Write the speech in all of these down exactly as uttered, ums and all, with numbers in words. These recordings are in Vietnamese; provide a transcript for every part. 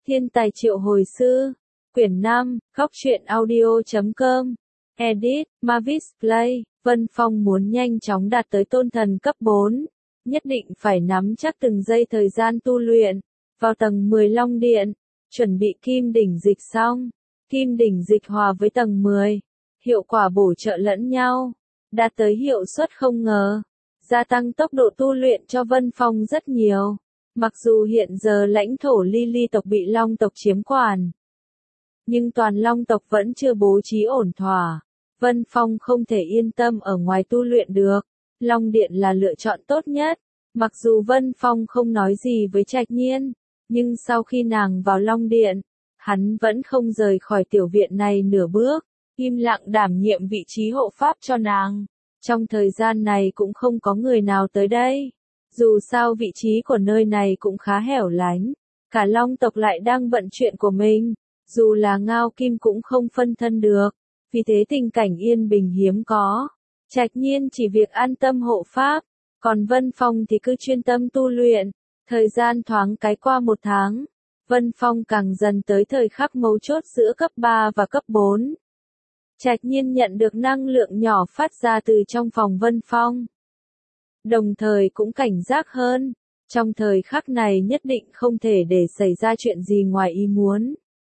Thiên tài triệu hồi sư. Quyển năm, góc truyện audio chấm com. Edit, Mavis Play. Vân Phong muốn nhanh chóng đạt tới tôn thần cấp bốn. Nhất định phải nắm chắc từng giây thời gian tu luyện. Vào tầng mười Long Điện. Chuẩn bị kim đỉnh dịch xong. Kim đỉnh dịch hòa với tầng mười. Hiệu quả bổ trợ lẫn nhau. Đạt tới hiệu suất không ngờ. Gia tăng tốc độ tu luyện cho Vân Phong rất nhiều. Mặc dù hiện giờ lãnh thổ Ly Ly tộc bị Long tộc chiếm quản, nhưng toàn Long tộc vẫn chưa bố trí ổn thỏa. Vân Phong không thể yên tâm ở ngoài tu luyện được. Long Điện là lựa chọn tốt nhất. Mặc dù Vân Phong không nói gì với Trạch Nhiên, nhưng sau khi nàng vào Long Điện, hắn vẫn không rời khỏi tiểu viện này nửa bước, im lặng đảm nhiệm vị trí hộ pháp cho nàng. Trong thời gian này cũng không có người nào tới đây. Dù sao vị trí của nơi này cũng khá hẻo lánh. Cả Long tộc lại đang bận chuyện của mình. Dù là Ngao Kim cũng không phân thân được. Vì thế tình cảnh yên bình hiếm có. Trạch Nhiên chỉ việc an tâm hộ pháp. Còn Vân Phong thì cứ chuyên tâm tu luyện. Thời gian thoáng cái qua một tháng. Vân Phong càng dần tới thời khắc mấu chốt giữa cấp ba và cấp bốn. Trạch Nhiên nhận được năng lượng nhỏ phát ra từ trong phòng Vân Phong. Đồng thời cũng cảnh giác hơn. Trong thời khắc này nhất định không thể để xảy ra chuyện gì ngoài ý muốn.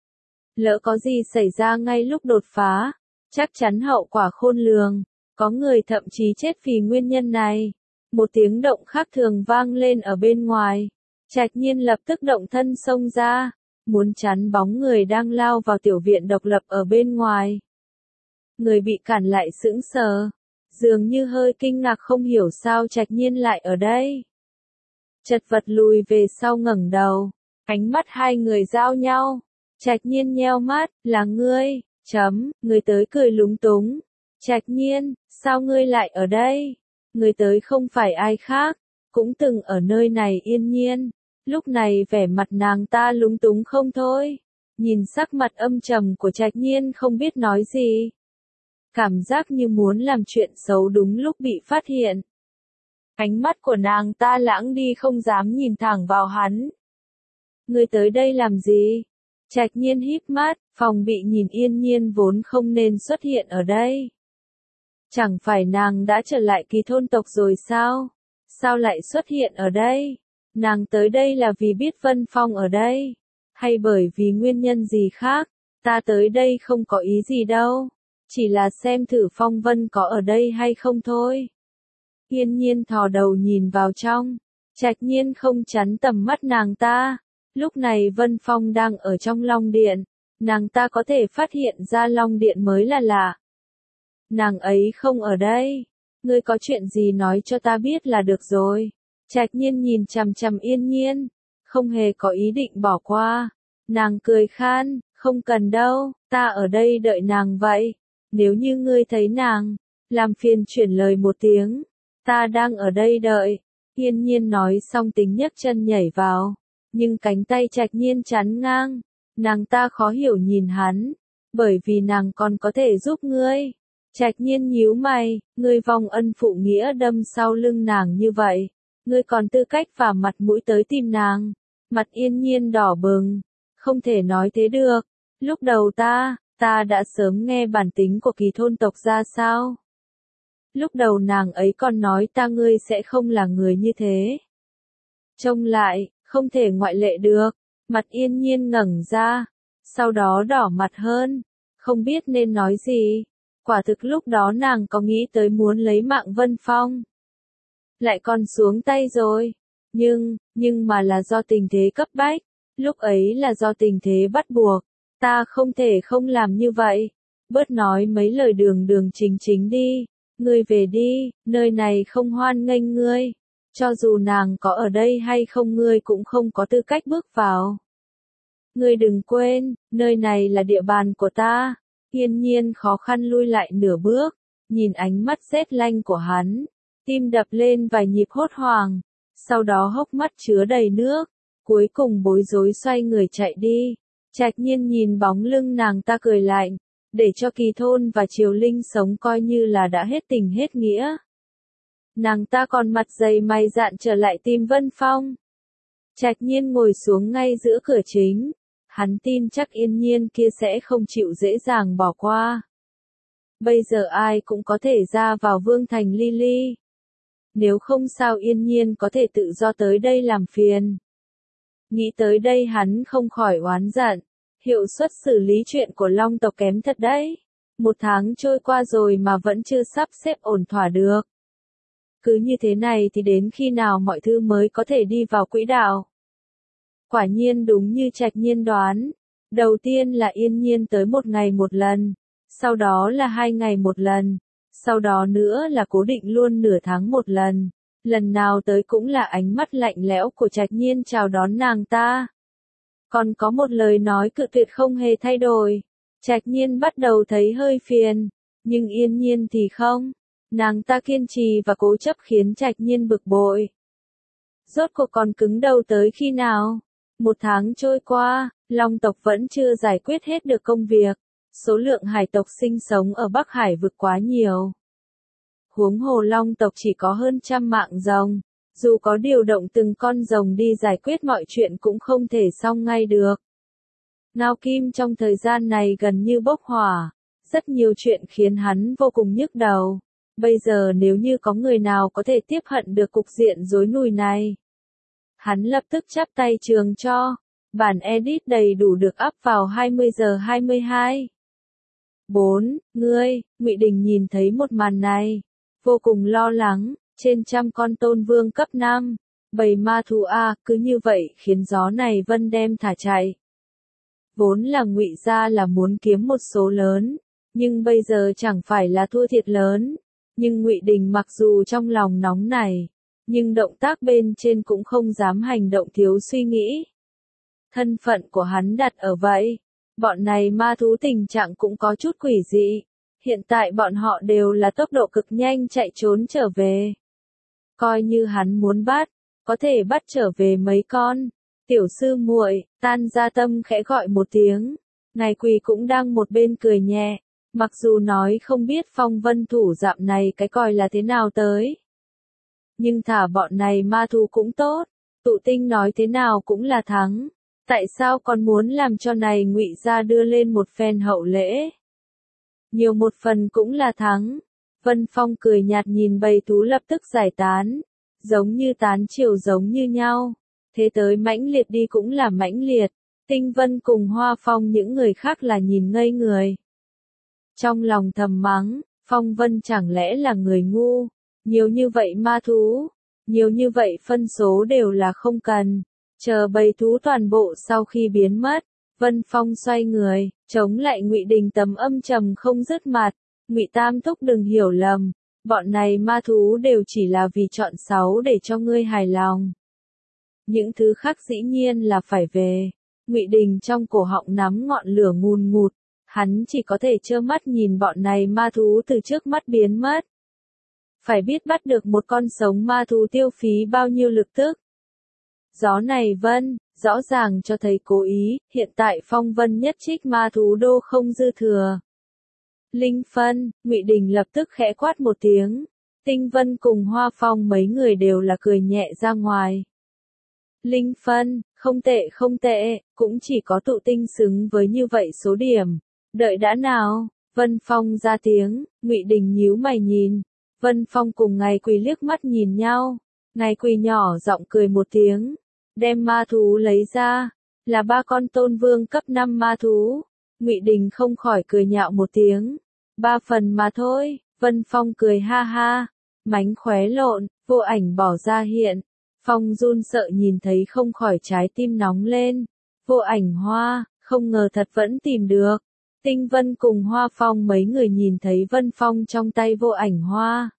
Lỡ có gì xảy ra ngay lúc đột phá, chắc chắn hậu quả khôn lường. Có người thậm chí chết vì nguyên nhân này. Một tiếng động khác thường vang lên ở bên ngoài. Trạch Nhiên lập tức động thân xông ra, muốn chắn bóng người đang lao vào tiểu viện độc lập ở bên ngoài. Người bị cản lại sững sờ, dường như hơi kinh ngạc không hiểu sao Trạch Nhiên lại ở đây. Chật vật lùi về sau ngẩng đầu, ánh mắt hai người giao nhau. Trạch Nhiên nheo mắt, là ngươi, chấm, người tới cười lúng túng. Trạch Nhiên, sao ngươi lại ở đây? Người tới không phải ai khác, cũng từng ở nơi này Yên Nhiên. Lúc này vẻ mặt nàng ta lúng túng không thôi. Nhìn sắc mặt âm trầm của Trạch Nhiên không biết nói gì. Cảm giác như muốn làm chuyện xấu đúng lúc bị phát hiện. Ánh mắt của nàng ta lãng đi không dám nhìn thẳng vào hắn. Ngươi tới đây làm gì? Trạch Nhiên híp mắt, phòng bị nhìn Yên Nhiên vốn không nên xuất hiện ở đây. Chẳng phải nàng đã trở lại Kỳ thôn tộc rồi sao? Sao lại xuất hiện ở đây? Nàng tới đây là vì biết Vân Phong ở đây? Hay bởi vì nguyên nhân gì khác? Ta tới đây không có ý gì đâu. Chỉ là xem thử Phong Vân có ở đây hay không thôi. Yên Nhiên thò đầu nhìn vào trong. Trạch Nhiên không chắn tầm mắt nàng ta. Lúc này Vân Phong đang ở trong Long Điện. Nàng ta có thể phát hiện ra Long Điện mới là lạ. Nàng ấy không ở đây. Ngươi có chuyện gì nói cho ta biết là được rồi. Trạch Nhiên nhìn chằm chằm Yên Nhiên. Không hề có ý định bỏ qua. Nàng cười khan, không cần đâu, ta ở đây đợi nàng vậy. Nếu như ngươi thấy nàng, làm phiền chuyển lời một tiếng. Ta đang ở đây đợi. Yên Nhiên nói xong tính nhấc chân nhảy vào. Nhưng cánh tay Trạch Nhiên chắn ngang. Nàng ta khó hiểu nhìn hắn. Bởi vì nàng còn có thể giúp ngươi. Trạch Nhiên nhíu mày, ngươi vong ân phụ nghĩa đâm sau lưng nàng như vậy. Ngươi còn tư cách và mặt mũi tới tìm nàng. Mặt Yên Nhiên đỏ bừng. Không thể nói thế được. Lúc đầu ta, ta đã sớm nghe bản tính của Kỳ thôn tộc ra sao. Lúc đầu nàng ấy còn nói ta ngươi sẽ không là người như thế. Trông lại, không thể ngoại lệ được. Mặt Yên Nhiên ngẩng ra. Sau đó đỏ mặt hơn. Không biết nên nói gì. Quả thực lúc đó nàng có nghĩ tới muốn lấy mạng Vân Phong. Lại còn xuống tay rồi. Nhưng, nhưng mà là do tình thế cấp bách. Lúc ấy là do tình thế bắt buộc. Ta không thể không làm như vậy. Bớt nói mấy lời đường đường chính chính đi. Ngươi về đi, nơi này không hoan nghênh ngươi. Cho dù nàng có ở đây hay không ngươi cũng không có tư cách bước vào. Ngươi đừng quên, nơi này là địa bàn của ta. Yên Nhiên khó khăn lui lại nửa bước. Nhìn ánh mắt rét lanh của hắn. Tim đập lên vài nhịp hốt hoảng. Sau đó hốc mắt chứa đầy nước. Cuối cùng bối rối xoay người chạy đi. Trạch Nhiên nhìn bóng lưng nàng ta cười lạnh. Để cho Kỳ thôn và Triều Linh sống coi như là đã hết tình hết nghĩa. Nàng ta còn mặt dày mày dạn trở lại tìm Vân Phong. Trạch Nhiên ngồi xuống ngay giữa cửa chính. Hắn tin chắc Yên Nhiên kia sẽ không chịu dễ dàng bỏ qua. Bây giờ ai cũng có thể ra vào Vương Thành Ly Ly. Nếu không sao Yên Nhiên có thể tự do tới đây làm phiền. Nghĩ tới đây hắn không khỏi oán giận. Hiệu suất xử lý chuyện của Long tộc kém thật đấy. Một tháng trôi qua rồi mà vẫn chưa sắp xếp ổn thỏa được. Cứ như thế này thì đến khi nào mọi thứ mới có thể đi vào quỹ đạo? Quả nhiên đúng như Trạch Nhiên đoán. Đầu tiên là Yên Nhiên tới một ngày một lần. Sau đó là hai ngày một lần. Sau đó nữa là cố định luôn nửa tháng một lần. Lần nào tới cũng là ánh mắt lạnh lẽo của Trạch Nhiên chào đón nàng ta. Còn có một lời nói cự tuyệt không hề thay đổi. Trạch Nhiên bắt đầu thấy hơi phiền. Nhưng Yên Nhiên thì không. Nàng ta kiên trì và cố chấp khiến Trạch Nhiên bực bội. Rốt cuộc còn cứng đầu tới khi nào? Một tháng trôi qua, Long tộc vẫn chưa giải quyết hết được công việc. Số lượng hải tộc sinh sống ở Bắc Hải vực quá nhiều. Huống hồ Long tộc chỉ có hơn trăm mạng rồng. Dù có điều động từng con rồng đi giải quyết mọi chuyện cũng không thể xong ngay được. Ngao Kim trong thời gian này gần như bốc hỏa. Rất nhiều chuyện khiến hắn vô cùng nhức đầu. Bây giờ nếu như có người nào có thể tiếp hận được cục diện rối nùi này. Hắn lập tức chắp tay trường cho. Bản edit đầy đủ được up vào hai mươi giờ hai mươi hai. bốn. Ngươi, Ngụy Đình nhìn thấy một màn này. Vô cùng lo lắng, trên trăm con tôn vương cấp năm. Bầy ma thú A cứ như vậy khiến gió này vân đem thả chạy. Vốn là Ngụy gia là muốn kiếm một số lớn. Nhưng bây giờ chẳng phải là thua thiệt lớn. Nhưng Ngụy Đình mặc dù trong lòng nóng này. Nhưng động tác bên trên cũng không dám hành động thiếu suy nghĩ. Thân phận của hắn đặt ở vậy. Bọn này ma thú tình trạng cũng có chút quỷ dị. Hiện tại bọn họ đều là tốc độ cực nhanh chạy trốn trở về. Coi như hắn muốn bắt, có thể bắt trở về mấy con. Tiểu sư muội, Tan Gia Tâm khẽ gọi một tiếng. Ngài Quỳ cũng đang một bên cười nhẹ. Mặc dù nói không biết phong vân thủ dạm này cái coi là thế nào tới. Nhưng thả bọn này ma thú cũng tốt. Tụ tinh nói thế nào cũng là thắng. Tại sao còn muốn làm cho này Ngụy gia đưa lên một phen hậu lễ? Nhiều một phần cũng là thắng. Vân Phong cười nhạt nhìn bầy thú lập tức giải tán. Giống như tán chiều giống như nhau. Thế tới mãnh liệt đi cũng là mãnh liệt. Tinh Vân cùng Hoa Phong những người khác là nhìn ngây người. Trong lòng thầm mắng, Phong Vân chẳng lẽ là người ngu. Nhiều như vậy ma thú. Nhiều như vậy phân số đều là không cần. Chờ bầy thú toàn bộ sau khi biến mất, Vân Phong xoay người, chống lại Ngụy Đình tấm âm trầm không dứt mặt. Ngụy Tam Thúc đừng hiểu lầm, bọn này ma thú đều chỉ là vì chọn sáu để cho ngươi hài lòng. Những thứ khác dĩ nhiên là phải về. Ngụy Đình trong cổ họng nắm ngọn lửa ngùn ngụt, hắn chỉ có thể trơ mắt nhìn bọn này ma thú từ trước mắt biến mất. Phải biết bắt được một con sống ma thú tiêu phí bao nhiêu lực tức. Gió này vân, rõ ràng cho thấy cố ý, hiện tại phong vân nhất trích ma thú đô không dư thừa. Linh phân, Ngụy Đình lập tức khẽ quát một tiếng. Tinh Vân cùng Hoa Phong mấy người đều là cười nhẹ ra ngoài. Linh phân, không tệ không tệ, cũng chỉ có tụ tinh xứng với như vậy số điểm. Đợi đã nào, Vân Phong ra tiếng, Ngụy Đình nhíu mày nhìn. Vân Phong cùng Ngài Quỳ liếc mắt nhìn nhau. Ngài Quỳ nhỏ giọng cười một tiếng. Đem ma thú lấy ra, là ba con tôn vương cấp năm ma thú. Ngụy Đình không khỏi cười nhạo một tiếng. Ba phần mà thôi, Vân Phong cười ha ha. Mánh khóe lộn, vô ảnh bỏ ra hiện. Phong run sợ nhìn thấy không khỏi trái tim nóng lên. Vô ảnh hoa, không ngờ thật vẫn tìm được. Tinh Vân cùng Hoa Phong mấy người nhìn thấy Vân Phong trong tay vô ảnh hoa.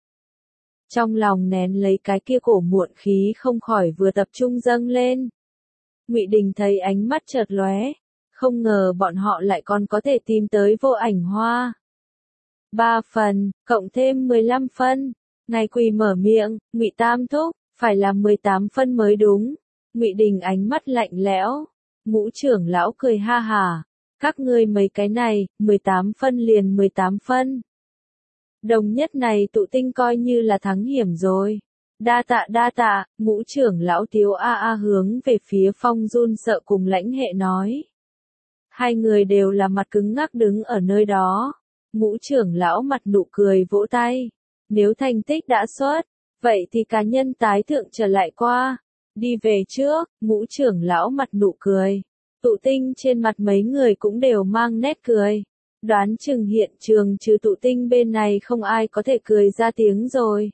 Trong lòng nén lấy cái kia cổ muộn khí không khỏi vừa tập trung dâng lên. Ngụy Đình thấy ánh mắt chợt lóe, không ngờ bọn họ lại còn có thể tìm tới vô ảnh hoa. Ba phần, cộng thêm mười lăm phân. Ngài Quỳ mở miệng, Ngụy Tam Thúc, phải là mười tám phân mới đúng. Ngụy Đình ánh mắt lạnh lẽo. Ngũ trưởng lão cười ha hả. Các ngươi mấy cái này, mười tám phân liền mười tám phân. Đồng nhất này tụ tinh coi như là thắng hiểm rồi. Đa tạ đa tạ, ngũ trưởng lão Tiếu a a hướng về phía Phong run sợ cùng lãnh hệ nói. Hai người đều là mặt cứng ngắc đứng ở nơi đó. Ngũ trưởng lão mặt nụ cười vỗ tay. Nếu thành tích đã xuất, vậy thì cá nhân tái thượng trở lại qua. Đi về trước, ngũ trưởng lão mặt nụ cười. Tụ tinh trên mặt mấy người cũng đều mang nét cười. Đoán chừng hiện trường trừ tụ tinh bên này không ai có thể cười ra tiếng rồi.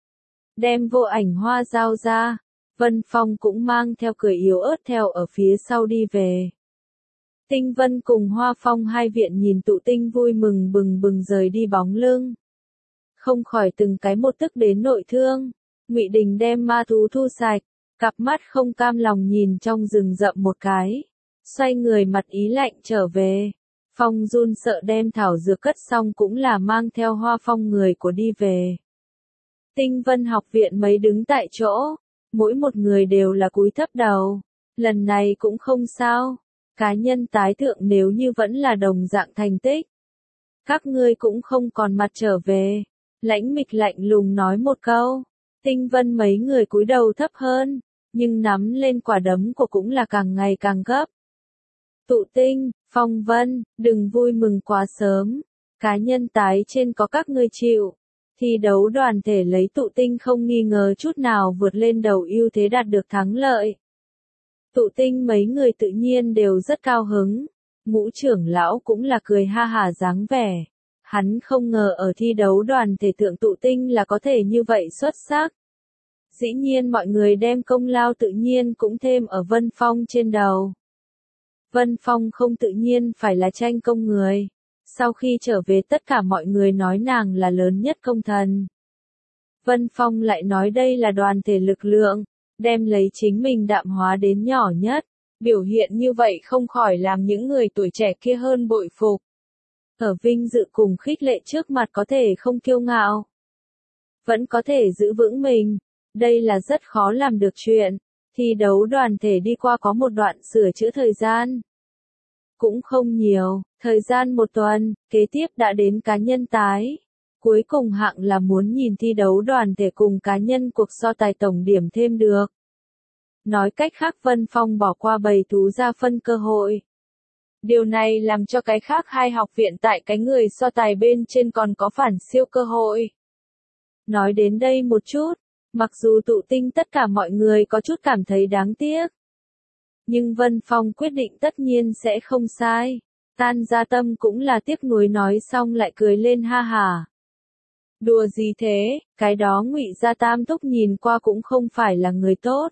Đem vô ảnh hoa giao ra. Vân Phong cũng mang theo cười yếu ớt theo ở phía sau đi về. Tinh Vân cùng Hoa Phong hai viện nhìn tụ tinh vui mừng bừng bừng rời đi bóng lưng. Không khỏi từng cái một tức đến nội thương. Ngụy Đình đem ma thú thu sạch, cặp mắt không cam lòng nhìn trong rừng rậm một cái. Xoay người mặt ý lạnh trở về. Phong run sợ đem thảo dược cất xong cũng là mang theo Hoa Phong người của đi về. Tinh Vân học viện mấy đứng tại chỗ. Mỗi một người đều là cúi thấp đầu. Lần này cũng không sao. Cá nhân tái thượng nếu như vẫn là đồng dạng thành tích. Các ngươi cũng không còn mặt trở về. Lãnh Mịch lạnh lùng nói một câu. Tinh Vân mấy người cúi đầu thấp hơn. Nhưng nắm lên quả đấm của cũng là càng ngày càng gấp. Tụ Tinh, Phong Vân, đừng vui mừng quá sớm. Cá nhân tái trên có các ngươi chịu. Thi đấu đoàn thể lấy Tụ Tinh không nghi ngờ chút nào vượt lên đầu ưu thế đạt được thắng lợi. Tụ Tinh mấy người tự nhiên đều rất cao hứng. Ngũ trưởng lão cũng là cười ha hả dáng vẻ. Hắn không ngờ ở thi đấu đoàn thể thượng Tụ Tinh là có thể như vậy xuất sắc. Dĩ nhiên mọi người đem công lao tự nhiên cũng thêm ở Vân Phong trên đầu. Vân Phong không tự nhiên phải là tranh công người. Sau khi trở về tất cả mọi người nói nàng là lớn nhất công thần. Vân Phong lại nói đây là đoàn thể lực lượng, đem lấy chính mình đạm hóa đến nhỏ nhất. Biểu hiện như vậy không khỏi làm những người tuổi trẻ kia hơn bội phục. Ở vinh dự cùng khích lệ trước mặt có thể không kiêu ngạo. Vẫn có thể giữ vững mình. Đây là rất khó làm được chuyện. Thi đấu đoàn thể đi qua có một đoạn sửa chữa thời gian. Cũng không nhiều, thời gian một tuần, kế tiếp đã đến cá nhân tái. Cuối cùng hạng là muốn nhìn thi đấu đoàn thể cùng cá nhân cuộc so tài tổng điểm thêm được. Nói cách khác Vân Phong bỏ qua bầy thú ra phân cơ hội. Điều này làm cho cái khác hai học viện tại cái người so tài bên trên còn có phản siêu cơ hội. Nói đến đây một chút, mặc dù Tụ Tinh tất cả mọi người có chút cảm thấy đáng tiếc. Nhưng Vân Phong quyết định tất nhiên sẽ không sai. Tan Gia Tâm cũng là tiếc nuối nói xong lại cười lên ha hả. Đùa gì thế, cái đó Ngụy Gia Tam Thúc nhìn qua cũng không phải là người tốt.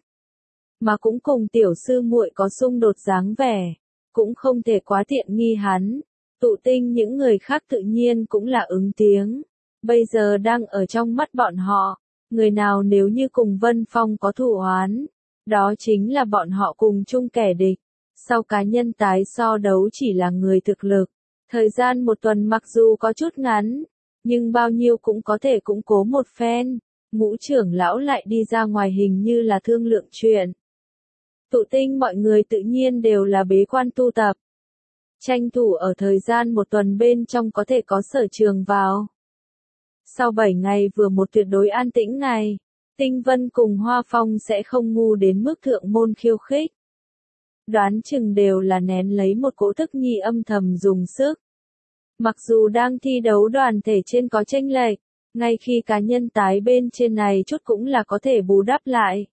Mà cũng cùng tiểu sư muội có xung đột dáng vẻ. Cũng không thể quá tiện nghi hắn. Tụ Tinh những người khác tự nhiên cũng là ứng tiếng. Bây giờ đang ở trong mắt bọn họ. Người nào nếu như cùng Vân Phong có thù oán. Đó chính là bọn họ cùng chung kẻ địch. Sau cá nhân tái so đấu chỉ là người thực lực. Thời gian một tuần mặc dù có chút ngắn. Nhưng bao nhiêu cũng có thể củng cố một phen. Ngũ trưởng lão lại đi ra ngoài hình như là thương lượng chuyện. Tụ Tinh mọi người tự nhiên đều là bế quan tu tập. Tranh thủ ở thời gian một tuần bên trong có thể có sở trường vào. Sau bảy ngày vừa một tuyệt đối an tĩnh ngày, Tinh Vân cùng Hoa Phong sẽ không ngu đến mức thượng môn khiêu khích. Đoán chừng đều là nén lấy một cỗ thức nhi âm thầm dùng sức. Mặc dù đang thi đấu đoàn thể trên có chênh lệch, ngay khi cá nhân tái bên trên này chút cũng là có thể bù đắp lại.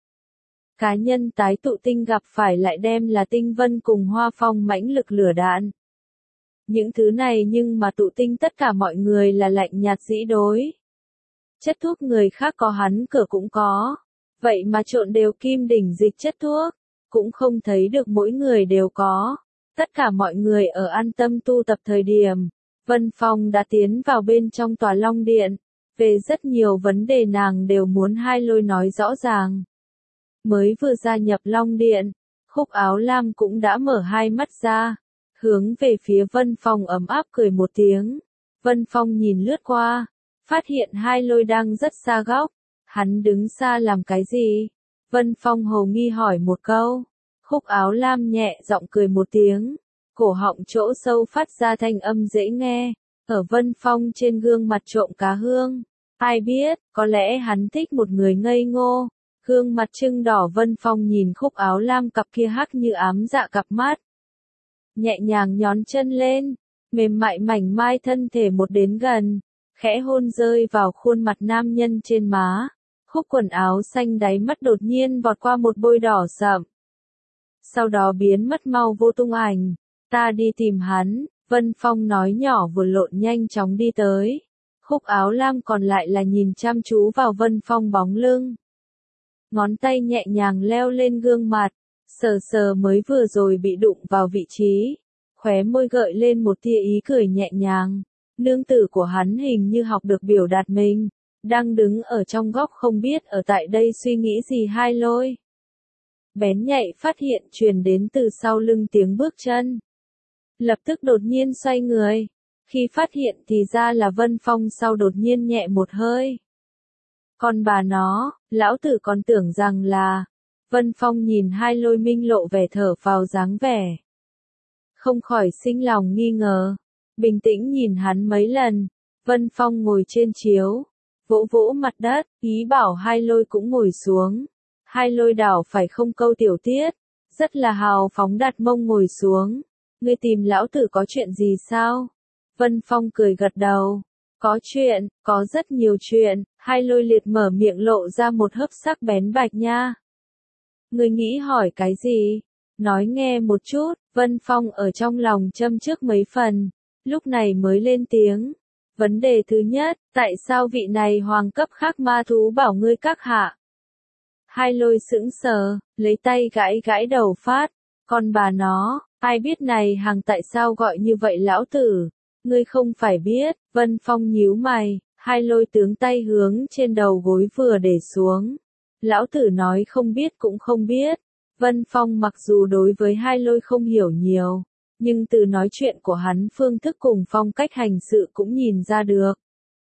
Cá nhân tái Tụ Tinh gặp phải lại đem là Tinh Vân cùng Hoa Phong mãnh lực lửa đạn. Những thứ này nhưng mà Tụ Tinh tất cả mọi người là lạnh nhạt dĩ đối. Chất thuốc người khác có hắn cửa cũng có. Vậy mà trộn đều kim đỉnh dịch chất thuốc. Cũng không thấy được mỗi người đều có. Tất cả mọi người ở an tâm tu tập thời điểm. Vân Phong đã tiến vào bên trong tòa Long Điện. Về rất nhiều vấn đề nàng đều muốn hai lôi nói rõ ràng. Mới vừa gia nhập Long Điện. Khúc Áo Lam cũng đã mở hai mắt ra. Hướng về phía Vân Phong ấm áp cười một tiếng. Vân Phong nhìn lướt qua. Phát hiện hai lôi đang rất xa góc. Hắn đứng xa làm cái gì? Vân Phong hồ nghi hỏi một câu. Khúc Áo Lam nhẹ giọng cười một tiếng. Cổ họng chỗ sâu phát ra thanh âm dễ nghe. Ở Vân Phong trên gương mặt trộm cá hương. Ai biết, có lẽ hắn thích một người ngây ngô. Gương mặt trưng đỏ Vân Phong nhìn Khúc Áo Lam cặp kia hắc như ám dạ cặp mắt. nhẹ nhàng nhón chân lên, mềm mại mảnh mai thân thể một đến gần, khẽ hôn rơi vào khuôn mặt nam nhân trên má. Khúc quần áo xanh đáy mắt đột nhiên vọt qua một bôi đỏ sậm. Sau đó biến mất mau vô tung ảnh. Ta đi tìm hắn, Vân Phong nói nhỏ vừa lộn nhanh chóng đi tới. Khúc áo lam còn lại là nhìn chăm chú vào Vân Phong bóng lưng. Ngón tay nhẹ nhàng leo lên gương mặt, sờ sờ mới vừa rồi bị đụng vào vị trí. Khóe môi gợi lên một tia ý cười nhẹ nhàng. Nương tử của hắn hình như học được biểu đạt mình. Đang đứng ở trong góc không biết ở tại đây suy nghĩ gì hai lôi. Bén nhạy phát hiện truyền đến từ sau lưng tiếng bước chân. Lập tức đột nhiên xoay người. Khi phát hiện thì ra là Vân Phong sau đột nhiên nhẹ một hơi. Còn bà nó, lão tử còn tưởng rằng là... Vân Phong nhìn hai lôi minh lộ vẻ thở phào dáng vẻ. Không khỏi sinh lòng nghi ngờ. Bình tĩnh nhìn hắn mấy lần. Vân Phong ngồi trên chiếu. Vỗ vỗ mặt đất, ý bảo hai lôi cũng ngồi xuống. Hai lôi đảo phải không câu tiểu tiết. Rất là hào phóng đặt mông ngồi xuống. Ngươi tìm lão tử có chuyện gì sao? Vân Phong cười gật đầu. Có chuyện, có rất nhiều chuyện. Hai lôi liệt mở miệng lộ ra một hớp sắc bén bạch nha. Ngươi nghĩ hỏi cái gì? Nói nghe một chút. Vân Phong ở trong lòng châm trước mấy phần. Lúc này mới lên tiếng. Vấn đề thứ nhất, tại sao vị này hoàng cấp khác ma thú bảo ngươi các hạ? Hai lôi sững sờ, lấy tay gãi gãi đầu phát. Còn bà nó, ai biết này hàng tại sao gọi như vậy lão tử? Ngươi không phải biết. Vân Phong nhíu mày, hai lôi tướng tay hướng trên đầu gối vừa để xuống. Lão tử nói không biết cũng không biết. Vân Phong mặc dù đối với hai lôi không hiểu nhiều. Nhưng từ nói chuyện của hắn phương thức cùng phong cách hành sự cũng nhìn ra được.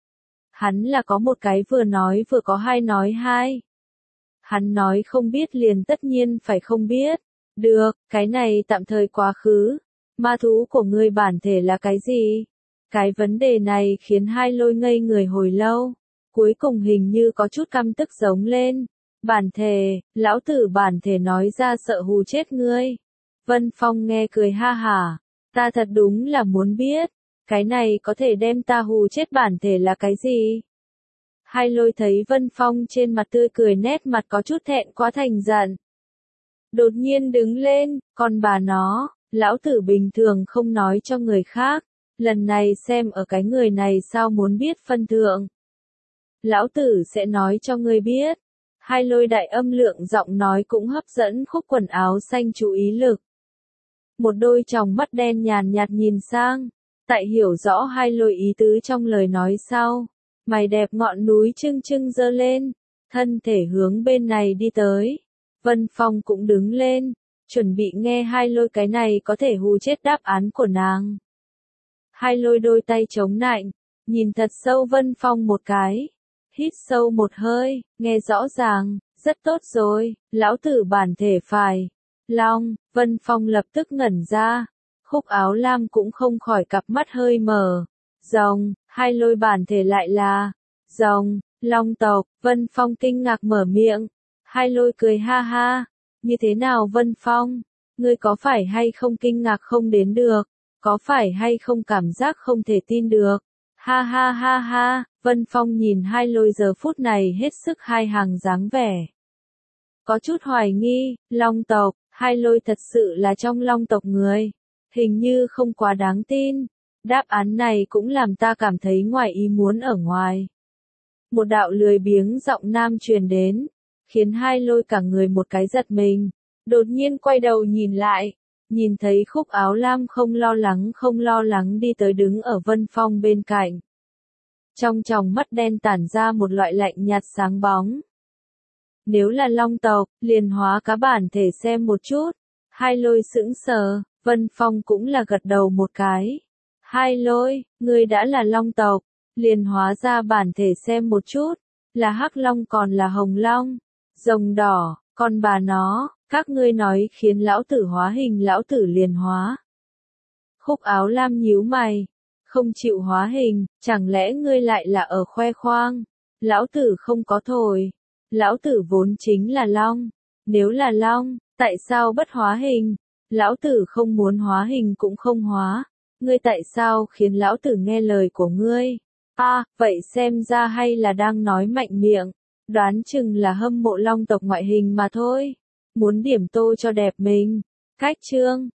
Hắn là có một cái vừa nói vừa có hai nói hai. Hắn nói không biết liền tất nhiên phải không biết. Được, cái này tạm thời quá khứ. Ma thú của ngươi bản thể là cái gì? Cái vấn đề này khiến hai lôi ngây người hồi lâu. Cuối cùng hình như có chút căm tức giống lên. Bản thể, lão tử bản thể nói ra sợ hù chết ngươi. Vân Phong nghe cười ha hả. Ta thật đúng là muốn biết. Cái này có thể đem ta hù chết bản thể là cái gì? Hai lôi thấy Vân Phong trên mặt tươi cười nét mặt có chút thẹn quá thành giận. Đột nhiên đứng lên, còn bà nó, lão tử bình thường không nói cho người khác. Lần này xem ở cái người này sao muốn biết phân thượng. Lão tử sẽ nói cho ngươi biết. Hai lôi đại âm lượng giọng nói cũng hấp dẫn khúc quần áo xanh chú ý lực. Một đôi tròng mắt đen nhàn nhạt nhìn sang. Tại hiểu rõ hai lôi ý tứ trong lời nói sau. Mày đẹp ngọn núi trưng trưng giơ lên. Thân thể hướng bên này đi tới. Vân Phong cũng đứng lên. Chuẩn bị nghe hai lôi cái này có thể hù chết đáp án của nàng. Hai lôi đôi tay chống nạnh. Nhìn thật sâu Vân Phong một cái. Hít sâu một hơi. Nghe rõ ràng. Rất tốt rồi. Lão tử bản thể phải. Long. Vân Phong lập tức ngẩn ra. Khúc áo lam cũng không khỏi cặp mắt hơi mở. Rồng. Hai lôi bản thể lại là. Rồng. Long tộc. Vân Phong kinh ngạc mở miệng. Hai lôi cười ha ha. Như thế nào Vân Phong? Ngươi có phải hay không kinh ngạc không đến được? Có phải hay không cảm giác không thể tin được? Ha ha ha ha. Vân Phong nhìn hai lôi giờ phút này hết sức hai hàng dáng vẻ. Có chút hoài nghi. Long tộc. Hai lôi thật sự là trong long tộc người. Hình như không quá đáng tin. Đáp án này cũng làm ta cảm thấy ngoài ý muốn ở ngoài. Một đạo lười biếng giọng nam truyền đến. Khiến hai lôi cả người một cái giật mình. Đột nhiên quay đầu nhìn lại. Nhìn thấy khúc áo lam không lo lắng không lo lắng đi tới đứng ở Vân Phong bên cạnh. Trong tròng mắt đen tản ra một loại lạnh nhạt sáng bóng. Nếu là long tộc, liền hóa cá bản thể xem một chút. Hai lôi sững sờ, Vân Phong cũng là gật đầu một cái. Hai lôi, ngươi đã là long tộc, liền hóa ra bản thể xem một chút. Là hắc long còn là hồng long, rồng đỏ, còn bà nó, các ngươi nói khiến lão tử hóa hình lão tử liền hóa. Khúc áo lam nhíu mày, không chịu hóa hình, chẳng lẽ ngươi lại là ở khoe khoang? Lão tử không có thổi. Lão tử vốn chính là long. Nếu là long, tại sao bất hóa hình? Lão tử không muốn hóa hình cũng không hóa. Ngươi tại sao khiến lão tử nghe lời của ngươi? A, à, vậy xem ra hay là đang nói mạnh miệng. Đoán chừng là hâm mộ long tộc ngoại hình mà thôi. Muốn điểm tô cho đẹp mình. Khách trương.